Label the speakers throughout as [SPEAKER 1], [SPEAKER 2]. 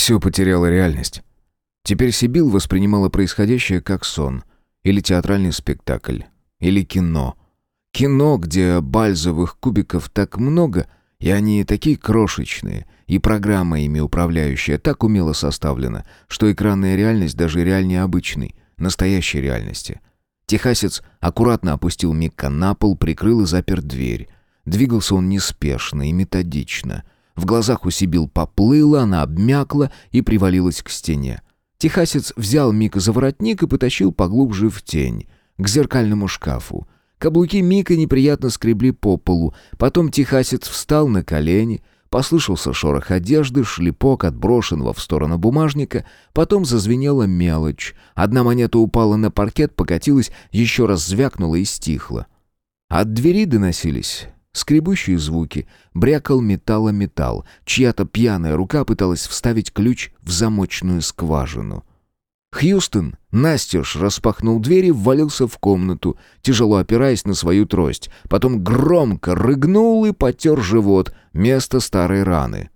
[SPEAKER 1] Все потеряло реальность. Теперь Сибил воспринимала происходящее как сон, или театральный спектакль, или кино. Кино, где бальзовых кубиков так много, и они такие крошечные, и программа ими управляющая так умело составлена, что экранная реальность даже реальнее обычной, настоящей реальности. Техасец аккуратно опустил Мика на пол, прикрыл и запер дверь. Двигался он неспешно и методично. В глазах у Сибил поплыло, она обмякла и привалилась к стене. Техасец взял Мика за воротник и потащил поглубже в тень, к зеркальному шкафу. Каблуки Мика неприятно скребли по полу. Потом Техасец встал на колени, послышался шорох одежды, шлепок отброшенного в сторону бумажника, потом зазвенела мелочь. Одна монета упала на паркет, покатилась, еще раз звякнула и стихла. От двери доносились скребущие звуки, брякал металл о металл. Чья-то пьяная рука пыталась вставить ключ в замочную скважину. Хьюстон настежь распахнул дверь и ввалился в комнату, тяжело опираясь на свою трость. Потом громко рыгнул и потер живот, место старой раны.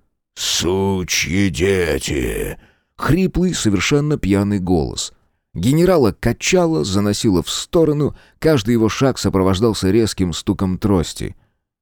[SPEAKER 2] «Сучьи дети!»
[SPEAKER 1] Хриплый, совершенно пьяный голос. Генерала качало, заносило в сторону, каждый его шаг сопровождался резким стуком трости.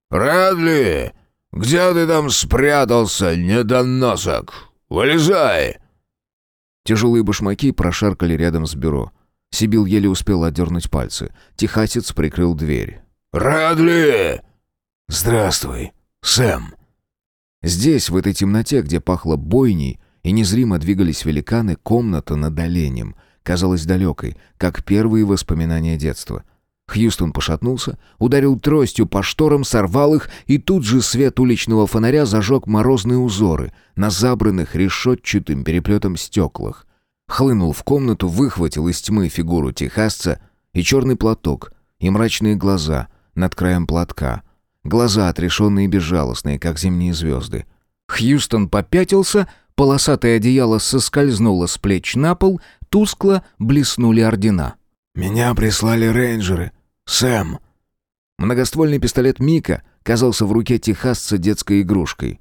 [SPEAKER 2] «Рэдли! Где ты там спрятался, недоносок? Вылезай!»
[SPEAKER 1] Тяжелые башмаки прошаркали рядом с бюро. Сибил еле успел отдернуть пальцы. Техасец прикрыл дверь.
[SPEAKER 2] «Рэдли!» «Здравствуй, Сэм!»
[SPEAKER 1] Здесь, в этой темноте, где пахло бойней, и незримо двигались великаны, комната над оленем казалась далекой, как первые воспоминания детства. Хьюстон пошатнулся, ударил тростью по шторам, сорвал их, и тут же свет уличного фонаря зажег морозные узоры на забранных решетчатым переплетом стеклах. Хлынул в комнату, выхватил из тьмы фигуру техасца и черный платок, и мрачные глаза над краем платка. Глаза отрешенные и безжалостные, как зимние звезды. Хьюстон попятился, полосатое одеяло соскользнуло с плеч на пол, тускло блеснули ордена.
[SPEAKER 2] «Меня прислали рейнджеры, Сэм!»
[SPEAKER 1] Многоствольный пистолет Мика казался в руке техасца детской игрушкой.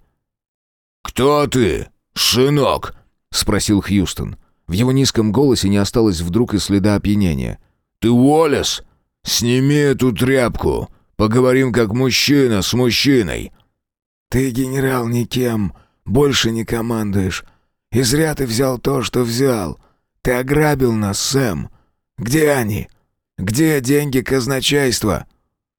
[SPEAKER 2] «Кто ты, сынок?»
[SPEAKER 1] — спросил Хьюстон. В его низком голосе не осталось вдруг и следа опьянения.
[SPEAKER 2] «Ты Уоллес? Сними эту тряпку. Поговорим как мужчина с мужчиной».
[SPEAKER 3] «Ты, генерал, никем больше не командуешь. И зря ты взял то, что взял. Ты ограбил нас, Сэм. Где они? Где деньги казначейства?»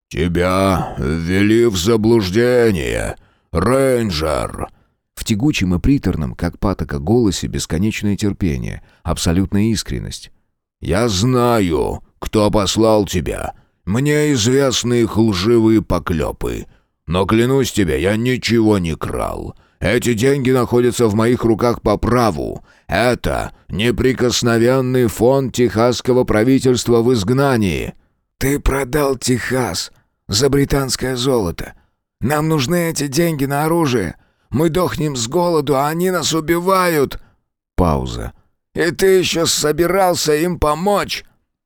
[SPEAKER 2] «Тебя ввели в заблуждение, рейнджер!»
[SPEAKER 1] В тягучем и приторном, как патока, голосе бесконечное терпение, абсолютная искренность.
[SPEAKER 2] «Я знаю, кто послал тебя. Мне известны их лживые поклепы. Но клянусь тебе, я ничего не крал. Эти деньги находятся в моих руках по праву. Это неприкосновенный фонд техасского правительства в изгнании».
[SPEAKER 3] «Ты продал Техас за британское золото. Нам нужны эти деньги на оружие. Мы дохнем с голоду, а они нас убивают».
[SPEAKER 1] Пауза.
[SPEAKER 3] «И ты еще собирался им помочь?»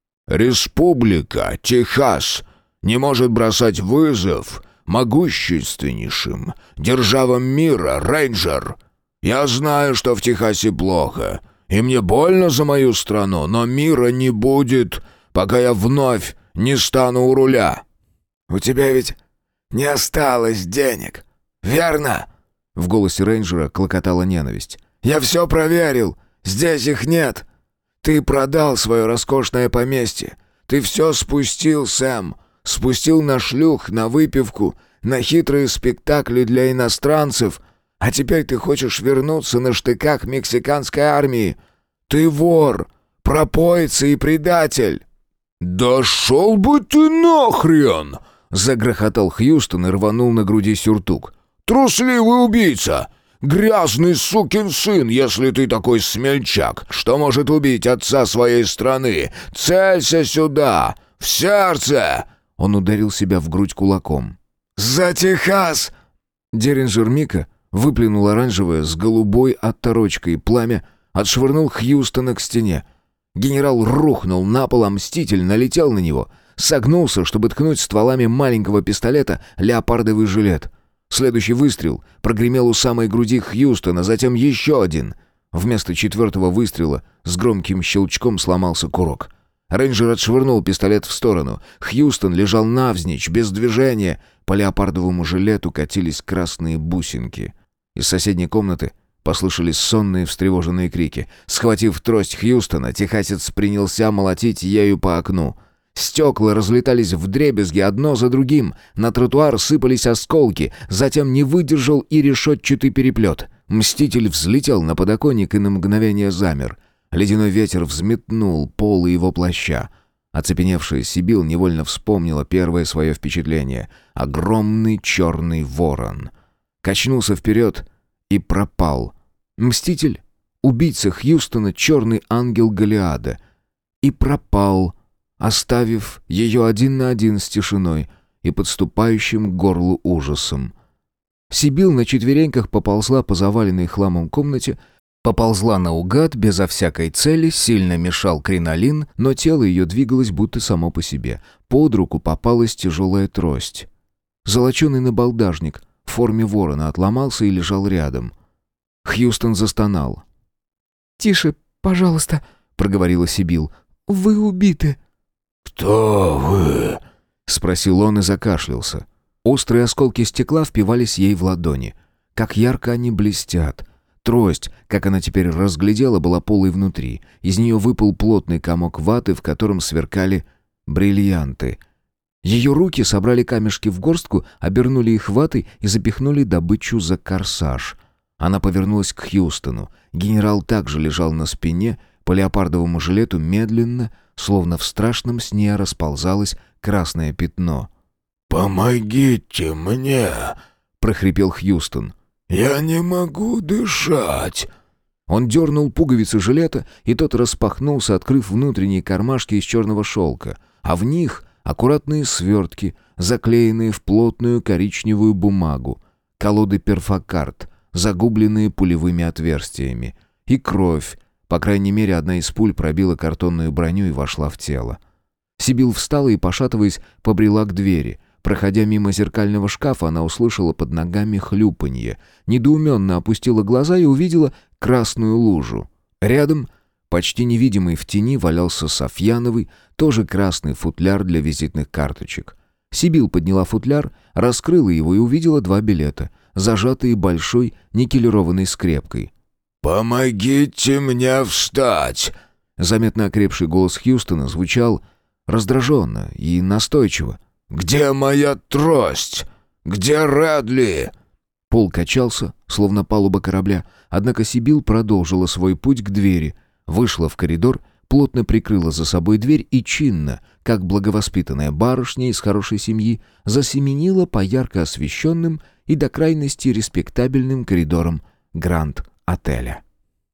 [SPEAKER 2] «Республика Техас не может бросать вызов могущественнейшим державам мира, рейнджер. Я знаю, что в Техасе плохо, и мне больно за мою страну, но мира не будет, пока я вновь не стану у руля».
[SPEAKER 3] «У тебя ведь не осталось денег, верно?»
[SPEAKER 1] В голосе рейнджера клокотала ненависть.
[SPEAKER 3] «Я все проверил, здесь их нет. Ты продал свое роскошное поместье. Ты все спустил, Сэм. Спустил на шлюх, на выпивку, на хитрые спектакли для иностранцев. А теперь ты хочешь вернуться на штыках мексиканской армии. Ты вор, пропоица и предатель».
[SPEAKER 2] «Да шел бы ты нахрен!»
[SPEAKER 1] — загрохотал Хьюстон и рванул на груди сюртук.
[SPEAKER 2] «Трусливый убийца! Грязный сукин сын, если ты такой смельчак, что может убить отца своей страны! Целься сюда! В сердце!»
[SPEAKER 1] Он ударил себя в грудь кулаком.
[SPEAKER 3] «За Техас!»
[SPEAKER 1] Деринджер Мика выплюнул оранжевое с голубой отторочкой пламя, отшвырнул Хьюстона к стене. Генерал рухнул на пол, а мститель налетел на него, согнулся, чтобы ткнуть стволами маленького пистолета леопардовый жилет. Следующий выстрел прогремел у самой груди Хьюстона, затем еще один. Вместо 4-го выстрела с громким щелчком сломался курок. Рейнджер отшвырнул пистолет в сторону. Хьюстон лежал навзничь, без движения. По леопардовому жилету катились красные бусинки. Из соседней комнаты послышались сонные встревоженные крики. Схватив трость Хьюстона, техасец принялся молотить ею по окну. Стекла разлетались вдребезги одно за другим. На тротуар сыпались осколки. Затем не выдержал и решетчатый переплет. Мститель взлетел на подоконник и на мгновение замер. Ледяной ветер взметнул полы его плаща. Оцепеневшая Сибил невольно вспомнила первое свое впечатление. Огромный черный ворон. Качнулся вперед и пропал. Мститель, убийца Хьюстона, черный ангел Голиада. И пропал, оставив ее один на один с тишиной и подступающим к горлу ужасом. Сибил на четвереньках поползла по заваленной хламом комнате, поползла наугад, безо всякой цели, сильно мешал кринолин, но тело ее двигалось будто само по себе. Под руку попалась тяжелая трость. Золоченый набалдажник в форме ворона отломался и лежал рядом. Хьюстон застонал.
[SPEAKER 4] «Тише, пожалуйста», — проговорила Сибил. «Вы убиты».
[SPEAKER 2] «Кто вы?»
[SPEAKER 1] — спросил он и закашлялся. Острые осколки стекла впивались ей в ладони. Как ярко они блестят. Трость, как она теперь разглядела, была полой внутри. Из нее выпал плотный комок ваты, в котором сверкали бриллианты. Ее руки собрали камешки в горстку, обернули их ватой и запихнули добычу за корсаж. Она повернулась к Хьюстону. Генерал также лежал на спине, по леопардовому жилету медленно, словно в страшном сне, расползалось красное пятно.
[SPEAKER 2] «Помогите мне!» —
[SPEAKER 1] прохрипел Хьюстон.
[SPEAKER 2] «Я не могу дышать!»
[SPEAKER 1] Он дернул пуговицы жилета, и тот распахнулся, открыв внутренние кармашки из черного шелка, а в них аккуратные свертки, заклеенные в плотную коричневую бумагу, колоды перфокарт, загубленные пулевыми отверстиями, и кровь. По крайней мере, одна из пуль пробила картонную броню и вошла в тело. Сибил встала и, пошатываясь, побрела к двери. Проходя мимо зеркального шкафа, она услышала под ногами хлюпанье, недоуменно опустила глаза и увидела красную лужу. Рядом, почти невидимый в тени, валялся Софьяновый, тоже красный футляр для визитных карточек. Сибил подняла футляр, раскрыла его и увидела 2 билета, зажатые большой никелированной скрепкой.
[SPEAKER 2] «Помогите мне встать!»
[SPEAKER 1] Заметно окрепший голос Хьюстона звучал раздраженно и настойчиво.
[SPEAKER 2] «Где моя трость? Где Рэдли?»
[SPEAKER 1] Пол качался, словно палуба корабля, однако Сибил продолжила свой путь к двери, вышла в коридор, плотно прикрыла за собой дверь и чинно, как благовоспитанная барышня из хорошей семьи, засеменила по ярко освещенным и до крайности респектабельным коридорам Гранд-отеля.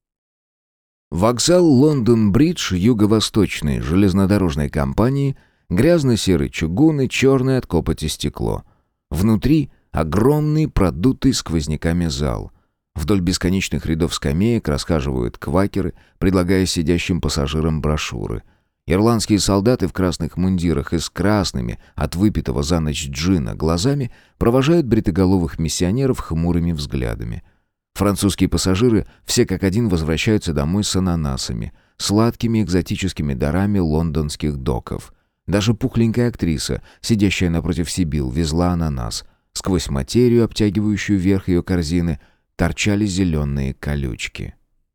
[SPEAKER 1] Вокзал Лондон-Бридж юго-восточной железнодорожной компании, грязно-серый чугун и черное от копоти стекло. Внутри огромный, продутый сквозняками зал. Вдоль бесконечных рядов скамеек расхаживают квакеры, предлагая сидящим пассажирам брошюры. Ирландские солдаты в красных мундирах и с красными от выпитого за ночь джина глазами провожают бритоголовых миссионеров хмурыми взглядами. Французские пассажиры все как один возвращаются домой с ананасами, сладкими экзотическими дарами лондонских доков. Даже пухленькая актриса, сидящая напротив Сибил, везла ананас. Сквозь материю, обтягивающую верх ее корзины, торчали зеленые колючки.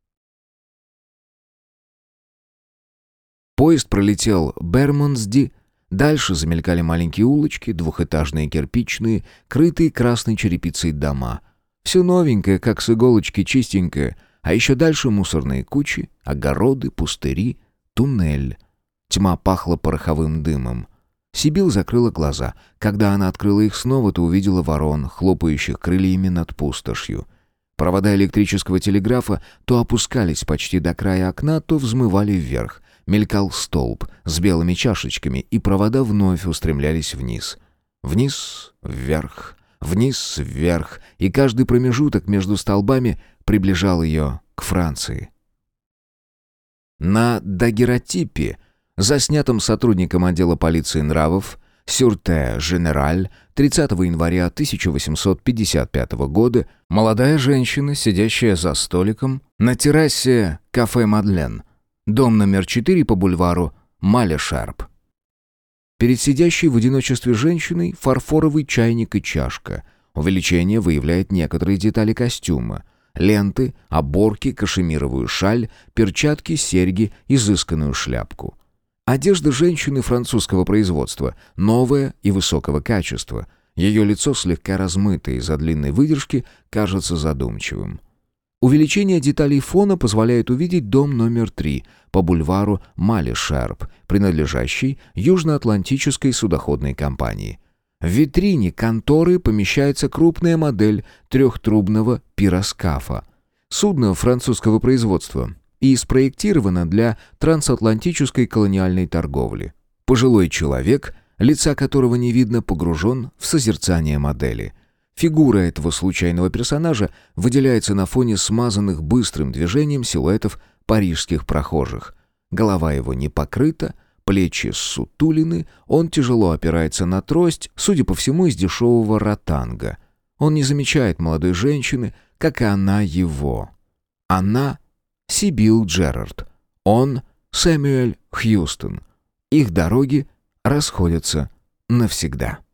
[SPEAKER 1] Поезд пролетел Бермонсди. Дальше замелькали маленькие улочки, двухэтажные кирпичные, крытые красной черепицей дома. Все новенькое, как с иголочки, чистенькое, а еще дальше мусорные кучи, огороды, пустыри, туннель. Тьма пахла пороховым дымом. Сибил закрыла глаза. Когда она открыла их снова, то увидела ворон, хлопающих крыльями над пустошью. Провода электрического телеграфа то опускались почти до края окна, то взмывали вверх. Мелькал столб с белыми чашечками, и провода вновь устремлялись вниз. Вниз, вверх, вниз, вверх, и каждый промежуток между столбами приближал ее к Франции. На дагеротипе, заснятом сотрудником отдела полиции нравов, Сюрте Женераль, 30 января 1855 года, молодая женщина, сидящая за столиком на террасе кафе «Мадлен», дом номер 4 по бульвару Мале-Шарп. Перед сидящей в одиночестве женщиной фарфоровый чайник и чашка. Увеличение выявляет некоторые детали костюма. Ленты, оборки, кашемировую шаль, перчатки, серьги, изысканную шляпку. Одежда женщины французского производства, новая и высокого качества. Ее лицо слегка размытое из-за длинной выдержки, кажется задумчивым. Увеличение деталей фона позволяет увидеть дом номер 3 по бульвару Мале-Шарп, принадлежащий Южноатлантической судоходной компании. В витрине конторы помещается крупная модель трехтрубного пироскафа. Судно французского производства и спроектировано для трансатлантической колониальной торговли. Пожилой человек, лица которого не видно, погружен в созерцание модели. Фигура этого случайного персонажа выделяется на фоне смазанных быстрым движением силуэтов парижских прохожих. Голова его не покрыта, плечи ссутулины, он тяжело опирается на трость, судя по всему, из дешевого ротанга. Он не замечает молодой женщины, как и она его. Она — Сибил Джерард. Он — Сэмюэль Хьюстон. Их дороги расходятся навсегда.